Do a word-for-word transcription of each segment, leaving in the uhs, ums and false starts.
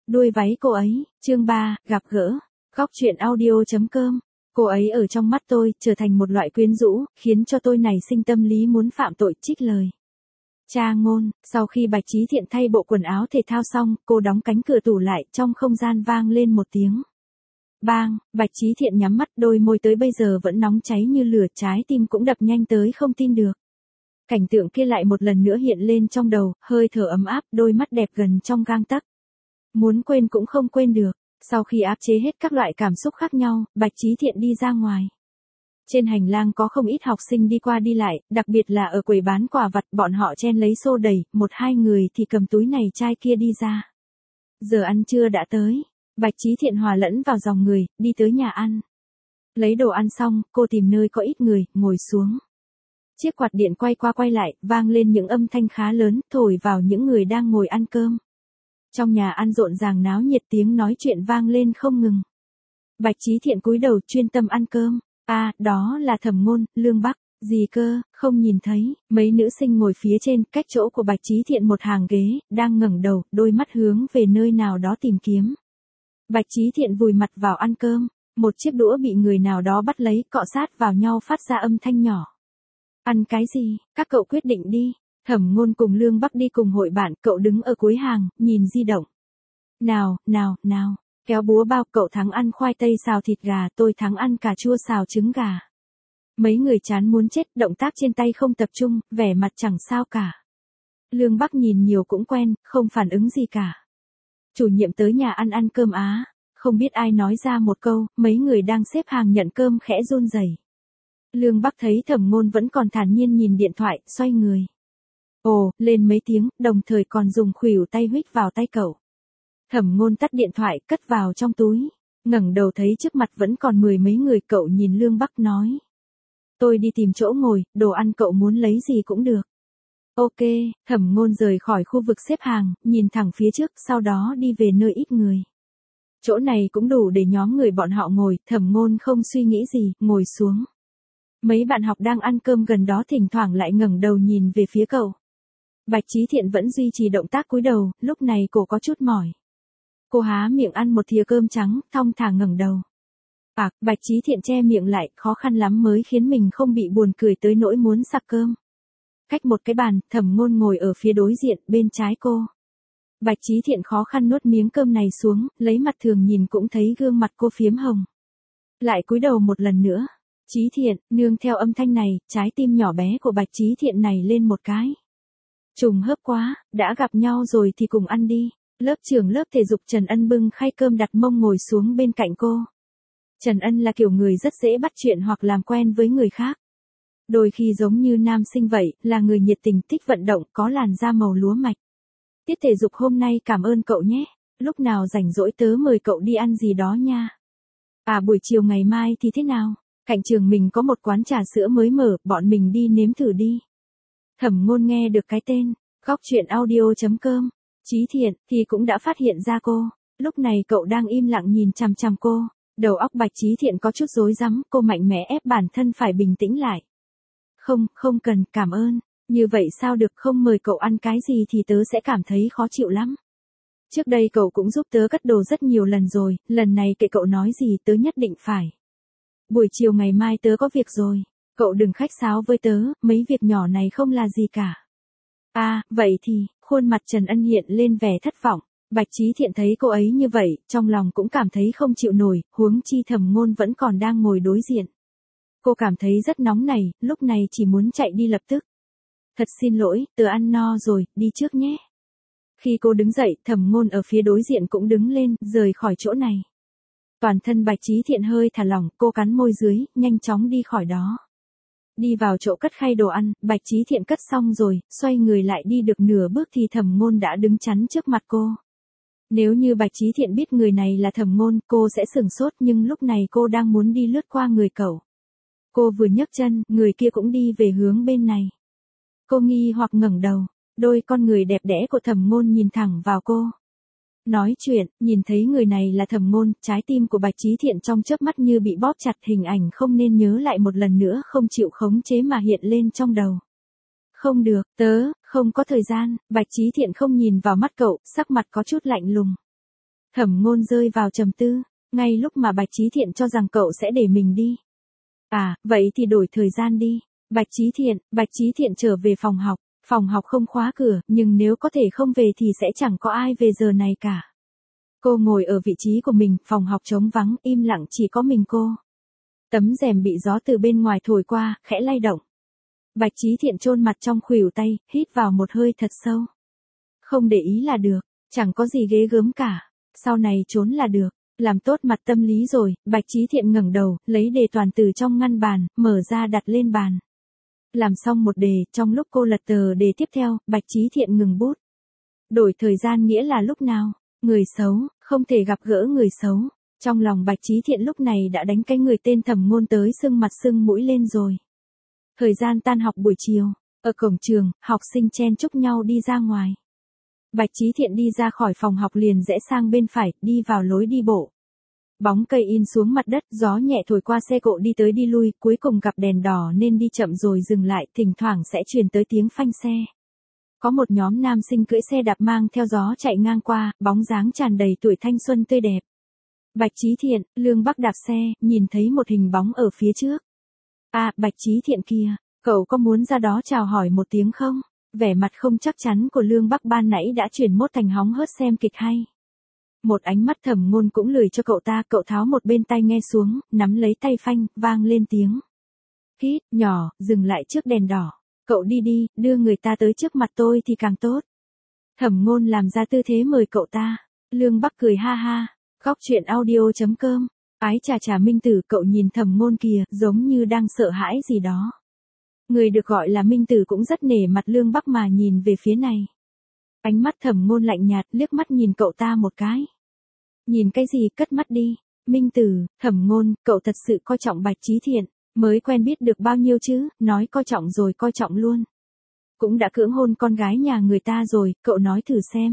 Đuôi váy cô ấy, chương ba, gặp gỡ. Góc truyện audio.com. Cô ấy ở trong mắt tôi, trở thành một loại quyến rũ, khiến cho tôi nảy sinh tâm lý muốn phạm tội. Trích lời Cha ngôn. Sau khi Bạch Chí Thiện thay bộ quần áo thể thao xong, cô đóng cánh cửa tủ lại, trong không gian vang lên một tiếng bang. Bạch Chí Thiện nhắm mắt, đôi môi tới bây giờ vẫn nóng cháy như lửa, trái tim cũng đập nhanh tới không tin được. Cảnh tượng kia lại một lần nữa hiện lên trong đầu, hơi thở ấm áp, đôi mắt đẹp gần trong gang tấc. Muốn quên cũng không quên được. Sau khi áp chế hết các loại cảm xúc khác nhau, Bạch Chí Thiện đi ra ngoài. Trên hành lang có không ít học sinh đi qua đi lại, đặc biệt là ở quầy bán quà vặt, bọn họ chen lấy xô đẩy, một hai người thì cầm túi này chai kia đi ra. Giờ ăn trưa đã tới. Bạch Chí Thiện hòa lẫn vào dòng người, đi tới nhà ăn. Lấy đồ ăn xong, cô tìm nơi có ít người, ngồi xuống. Chiếc quạt điện quay qua quay lại, vang lên những âm thanh khá lớn, thổi vào những người đang ngồi ăn cơm. Trong nhà ăn rộn ràng náo nhiệt, tiếng nói chuyện vang lên không ngừng. Bạch Chí Thiện cúi đầu chuyên tâm ăn cơm. À, đó là Thẩm Ngôn, Lương Bắc. Gì cơ, không nhìn thấy. Mấy nữ sinh ngồi phía trên, cách chỗ của Bạch Chí Thiện một hàng ghế, đang ngẩng đầu, đôi mắt hướng về nơi nào đó tìm kiếm. Bạch Chí Thiện vùi mặt vào ăn cơm. Một chiếc đũa bị người nào đó bắt lấy, cọ sát vào nhau phát ra âm thanh nhỏ. Ăn cái gì, các cậu quyết định đi. Thẩm Ngôn cùng Lương Bắc đi cùng hội bạn, cậu đứng ở cuối hàng, nhìn di động. Nào, nào, nào, kéo búa bao, cậu thắng ăn khoai tây xào thịt gà, tôi thắng ăn cà chua xào trứng gà. Mấy người chán muốn chết, động tác trên tay không tập trung, vẻ mặt chẳng sao cả. Lương Bắc nhìn nhiều cũng quen, không phản ứng gì cả. Chủ nhiệm tới nhà ăn ăn cơm á, không biết ai nói ra một câu, mấy người đang xếp hàng nhận cơm khẽ run rẩy. Lương Bắc thấy Thẩm Ngôn vẫn còn thản nhiên nhìn điện thoại, xoay người. Ồ, lên mấy tiếng, đồng thời còn dùng khuỷu tay huých vào tay cậu. Thẩm Ngôn tắt điện thoại, cất vào trong túi. Ngẩng đầu thấy trước mặt vẫn còn mười mấy người, cậu nhìn Lương Bắc nói. Tôi đi tìm chỗ ngồi, đồ ăn cậu muốn lấy gì cũng được. Ok, Thẩm Ngôn rời khỏi khu vực xếp hàng, nhìn thẳng phía trước, sau đó đi về nơi ít người. Chỗ này cũng đủ để nhóm người bọn họ ngồi, Thẩm Ngôn không suy nghĩ gì, ngồi xuống. Mấy bạn học đang ăn cơm gần đó thỉnh thoảng lại ngẩng đầu nhìn về phía cậu. Bạch Chí Thiện vẫn duy trì động tác cúi đầu, lúc này cô có chút mỏi. Cô há miệng ăn một thìa cơm trắng, thong thả ngẩng đầu. À, Bạch Chí Thiện che miệng lại, khó khăn lắm mới khiến mình không bị buồn cười tới nỗi muốn sặc cơm. Cách một cái bàn, Thẩm Ngôn ngồi ở phía đối diện, bên trái cô. Bạch Chí Thiện khó khăn nuốt miếng cơm này xuống, lấy mặt thường nhìn cũng thấy gương mặt cô phiếm hồng. Lại cúi đầu một lần nữa. Chí Thiện, nương theo âm thanh này, trái tim nhỏ bé của Bạch Chí Thiện này lên một cái. Trùng hợp quá, đã gặp nhau rồi thì cùng ăn đi. Lớp trưởng lớp thể dục Trần Ân bưng khay cơm đặt mông ngồi xuống bên cạnh cô. Trần Ân là kiểu người rất dễ bắt chuyện hoặc làm quen với người khác. Đôi khi giống như nam sinh vậy, là người nhiệt tình, thích vận động, có làn da màu lúa mạch. Tiết thể dục hôm nay cảm ơn cậu nhé. Lúc nào rảnh rỗi tớ mời cậu đi ăn gì đó nha. À, buổi chiều ngày mai thì thế nào? Cạnh trường mình có một quán trà sữa mới mở, bọn mình đi nếm thử đi. Thẩm Ngôn nghe được cái tên, góc truyện audio.com. Chí Thiện thì cũng đã phát hiện ra cô. Lúc này cậu đang im lặng nhìn chằm chằm cô. Đầu óc Bạch Chí Thiện có chút rối rắm, cô mạnh mẽ ép bản thân phải bình tĩnh lại. Không, không cần, cảm ơn. Như vậy sao được, không mời cậu ăn cái gì thì tớ sẽ cảm thấy khó chịu lắm. Trước đây cậu cũng giúp tớ cất đồ rất nhiều lần rồi, lần này kệ cậu nói gì tớ nhất định phải. Buổi chiều ngày mai tớ có việc rồi. Cậu đừng khách sáo với tớ, mấy việc nhỏ này không là gì cả. À, vậy thì, khuôn mặt Trần Ân hiện lên vẻ thất vọng. Bạch Chí Thiện thấy cô ấy như vậy, trong lòng cũng cảm thấy không chịu nổi, huống chi Thẩm Ngôn vẫn còn đang ngồi đối diện. Cô cảm thấy rất nóng này, lúc này chỉ muốn chạy đi lập tức. Thật xin lỗi, tớ ăn no rồi, đi trước nhé. Khi cô đứng dậy, Thẩm Ngôn ở phía đối diện cũng đứng lên, rời khỏi chỗ này. Toàn thân Bạch Chí Thiện hơi thả lỏng, cô cắn môi dưới, nhanh chóng đi khỏi đó. Đi vào chỗ cất khay đồ ăn, Bạch Chí Thiện cất xong rồi, xoay người lại đi được nửa bước thì Thẩm Ngôn đã đứng chắn trước mặt cô. Nếu như Bạch Chí Thiện biết người này là Thẩm Ngôn, cô sẽ sửng sốt, nhưng lúc này cô đang muốn đi lướt qua người cậu. Cô vừa nhấc chân, người kia cũng đi về hướng bên này. Cô nghi hoặc ngẩng đầu, đôi con người đẹp đẽ của Thẩm Ngôn nhìn thẳng vào cô. Nói chuyện, nhìn thấy người này là Thẩm Ngôn, trái tim của Bạch Chí Thiện trong chớp mắt như bị bóp chặt, hình ảnh không nên nhớ lại một lần nữa không chịu khống chế mà hiện lên trong đầu. Không được, tớ, không có thời gian, Bạch Chí Thiện không nhìn vào mắt cậu, sắc mặt có chút lạnh lùng. Thẩm Ngôn rơi vào trầm tư, ngay lúc mà Bạch Chí Thiện cho rằng cậu sẽ để mình đi. À, vậy thì đổi thời gian đi. Bạch Chí Thiện, Bạch Chí Thiện trở về phòng học, phòng học không khóa cửa, nhưng nếu có thể không về thì sẽ chẳng có ai về giờ này cả. Cô ngồi ở vị trí của mình, phòng học trống vắng, im lặng chỉ có mình cô. Tấm rèm bị gió từ bên ngoài thổi qua, khẽ lay động. Bạch Chí Thiện chôn mặt trong khuỷu tay, hít vào một hơi thật sâu. Không để ý là được, chẳng có gì ghê gớm cả, sau này trốn là được. Làm tốt mặt tâm lý rồi, Bạch Chí Thiện ngẩng đầu, lấy đề toàn từ trong ngăn bàn, mở ra đặt lên bàn. Làm xong một đề, trong lúc cô lật tờ đề tiếp theo, Bạch Chí Thiện ngừng bút. Đổi thời gian nghĩa là lúc nào? Người xấu, không thể gặp gỡ người xấu. Trong lòng Bạch Chí Thiện lúc này đã đánh cái người tên Thẩm Ngôn tới sưng mặt sưng mũi lên rồi. Thời gian tan học buổi chiều, ở cổng trường, học sinh chen chúc nhau đi ra ngoài. Bạch Chí Thiện đi ra khỏi phòng học liền rẽ sang bên phải, đi vào lối đi bộ. Bóng cây in xuống mặt đất, gió nhẹ thổi qua xe cộ đi tới đi lui, cuối cùng gặp đèn đỏ nên đi chậm rồi dừng lại, thỉnh thoảng sẽ truyền tới tiếng phanh xe. Có một nhóm nam sinh cưỡi xe đạp mang theo gió chạy ngang qua, bóng dáng tràn đầy tuổi thanh xuân tươi đẹp. Bạch Chí Thiện, Lương Bắc đạp xe, nhìn thấy một hình bóng ở phía trước. À, Bạch Chí Thiện kìa, cậu có muốn ra đó chào hỏi một tiếng không? Vẻ mặt không chắc chắn của Lương Bắc ban nãy đã chuyển mốt thành hóng hớt xem kịch hay. Một ánh mắt Thẩm Ngôn cũng lười cho cậu ta, cậu tháo một bên tai nghe xuống, nắm lấy tay phanh, vang lên tiếng. Hít, nhỏ, dừng lại trước đèn đỏ. Cậu đi đi, đưa người ta tới trước mặt tôi thì càng tốt. Thẩm Ngôn làm ra tư thế mời cậu ta. Lương Bắc cười ha ha. Góc chuyện audio chấm com. Ái chà chà Minh Tử, cậu nhìn Thẩm Ngôn kìa, giống như đang sợ hãi gì đó. Người được gọi là Minh Tử cũng rất nể mặt Lương Bắc mà nhìn về phía này. Ánh mắt Thẩm Ngôn lạnh nhạt, liếc mắt nhìn cậu ta một cái. Nhìn cái gì, cất mắt đi. Minh Tử, Thẩm Ngôn, cậu thật sự coi trọng Bạch Chí Thiện, mới quen biết được bao nhiêu chứ, nói coi trọng rồi coi trọng luôn. Cũng đã cưỡng hôn con gái nhà người ta rồi, cậu nói thử xem.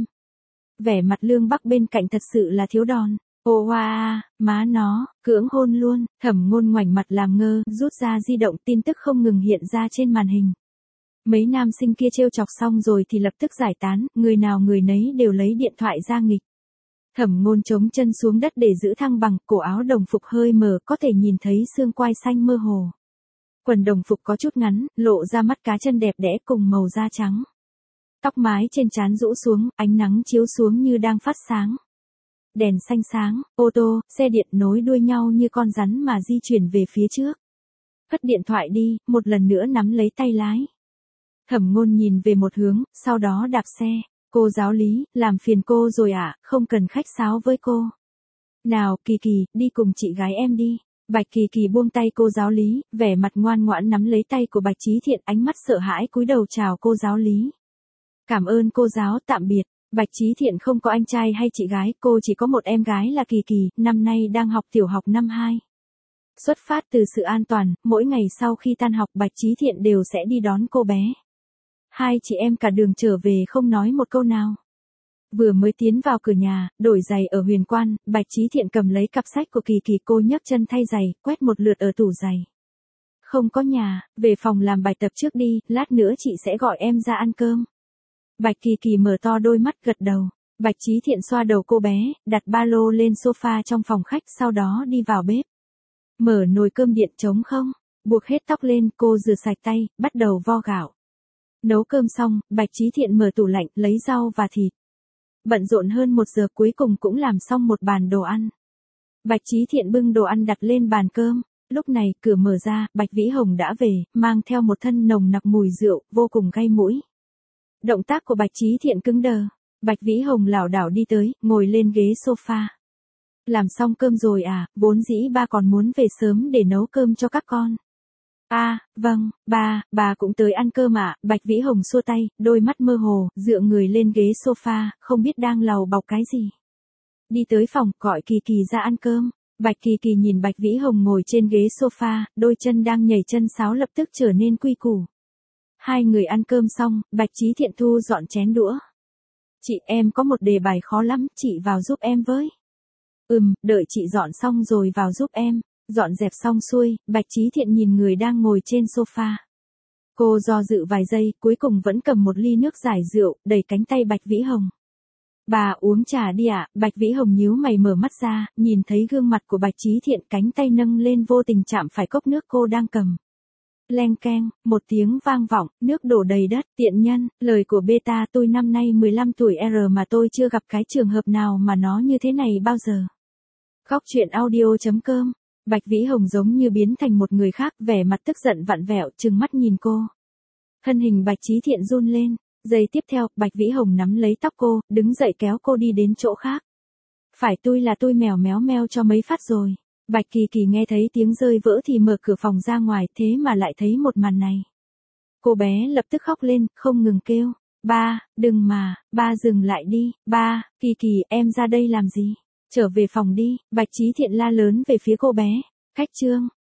Vẻ mặt Lương Bắc bên cạnh thật sự là thiếu đòn. Ô hoa, má nó, cưỡng hôn luôn. Thẩm Ngôn ngoảnh mặt làm ngơ, rút ra di động, tin tức không ngừng hiện ra trên màn hình. Mấy nam sinh kia trêu chọc xong rồi thì lập tức giải tán, người nào người nấy đều lấy điện thoại ra nghịch. Thẩm Ngôn chống chân xuống đất để giữ thăng bằng, cổ áo đồng phục hơi mờ, có thể nhìn thấy xương quai xanh mơ hồ. Quần đồng phục có chút ngắn, lộ ra mắt cá chân đẹp đẽ cùng màu da trắng. Tóc mái trên trán rũ xuống, ánh nắng chiếu xuống như đang phát sáng. Đèn xanh sáng, ô tô, xe điện nối đuôi nhau như con rắn mà di chuyển về phía trước. Cất điện thoại đi, một lần nữa nắm lấy tay lái. Thẩm Ngôn nhìn về một hướng, sau đó đạp xe. Cô giáo lý, làm phiền cô rồi ạ, à, không cần khách sáo với cô. Nào, Kỳ Kỳ, đi cùng chị gái em đi. Bạch Kỳ Kỳ buông tay cô giáo lý, vẻ mặt ngoan ngoãn nắm lấy tay của Bạch Chí Thiện, ánh mắt sợ hãi cúi đầu chào cô giáo lý. Cảm ơn cô giáo, tạm biệt. Bạch Chí Thiện không có anh trai hay chị gái, cô chỉ có một em gái là Kỳ Kỳ, năm nay đang học tiểu học năm hai. Xuất phát từ sự an toàn, mỗi ngày sau khi tan học Bạch Chí Thiện đều sẽ đi đón cô bé. Hai chị em cả đường trở về không nói một câu nào. Vừa mới tiến vào cửa nhà, đổi giày ở Huyền Quan, Bạch Chí Thiện cầm lấy cặp sách của Kỳ Kỳ, cô nhấc chân thay giày, quét một lượt ở tủ giày. Không có nhà, về phòng làm bài tập trước đi, lát nữa chị sẽ gọi em ra ăn cơm. Bạch Kỳ Kỳ mở to đôi mắt gật đầu. Bạch Chí Thiện xoa đầu cô bé, đặt ba lô lên sofa trong phòng khách, sau đó đi vào bếp. Mở nồi cơm điện trống không, buộc hết tóc lên, cô rửa sạch tay, bắt đầu vo gạo. Nấu cơm xong, Bạch Chí Thiện mở tủ lạnh, lấy rau và thịt. Bận rộn hơn một giờ cuối cùng cũng làm xong một bàn đồ ăn. Bạch Chí Thiện bưng đồ ăn đặt lên bàn cơm. Lúc này, cửa mở ra, Bạch Vĩ Hồng đã về, mang theo một thân nồng nặc mùi rượu, vô cùng gay mũi. Động tác của Bạch Chí Thiện cứng đờ. Bạch Vĩ Hồng lảo đảo đi tới, ngồi lên ghế sofa. Làm xong cơm rồi à, vốn dĩ ba còn muốn về sớm để nấu cơm cho các con. À, vâng, ba, bà cũng tới ăn cơm ạ. Bạch Vĩ Hồng xua tay, đôi mắt mơ hồ, dựa người lên ghế sofa, không biết đang lầu bọc cái gì. Đi tới phòng, gọi Kỳ Kỳ ra ăn cơm. Bạch Kỳ Kỳ nhìn Bạch Vĩ Hồng ngồi trên ghế sofa, đôi chân đang nhảy chân sáo lập tức trở nên quy củ. Hai người ăn cơm xong, Bạch Chí Thiện thu dọn chén đũa. Chị, em có một đề bài khó lắm, chị vào giúp em với. Ừm, đợi chị dọn xong rồi vào giúp em. Dọn dẹp xong xuôi, Bạch Chí Thiện nhìn người đang ngồi trên sofa. Cô do dự vài giây, cuối cùng vẫn cầm một ly nước giải rượu, đẩy cánh tay Bạch Vĩ Hồng. Bà uống trà đi ạ, Bạch Vĩ Hồng nhíu mày mở mắt ra, nhìn thấy gương mặt của Bạch Trí Thiện, cánh tay nâng lên vô tình chạm phải cốc nước cô đang cầm. Leng keng, một tiếng vang vọng, nước đổ đầy đất, tiện nhân, lời của beta tôi năm nay mười lăm tuổi R mà tôi chưa gặp cái trường hợp nào mà nó như thế này bao giờ. Góc truyện audio chấm com, Bạch Vĩ Hồng giống như biến thành một người khác, vẻ mặt tức giận vặn vẹo, trừng mắt nhìn cô. Thân hình Bạch Trí Thiện run lên, giây tiếp theo, Bạch Vĩ Hồng nắm lấy tóc cô, đứng dậy kéo cô đi đến chỗ khác. Phải tôi là tôi mèo méo meo cho mấy phát rồi. Bạch Kỳ Kỳ nghe thấy tiếng rơi vỡ thì mở cửa phòng ra ngoài, thế mà lại thấy một màn này. Cô bé lập tức khóc lên, không ngừng kêu, ba, đừng mà, ba dừng lại đi, ba, Kỳ Kỳ, em ra đây làm gì? Trở về phòng đi, Bạch Trí Thiện la lớn về phía cô bé. Khách trương,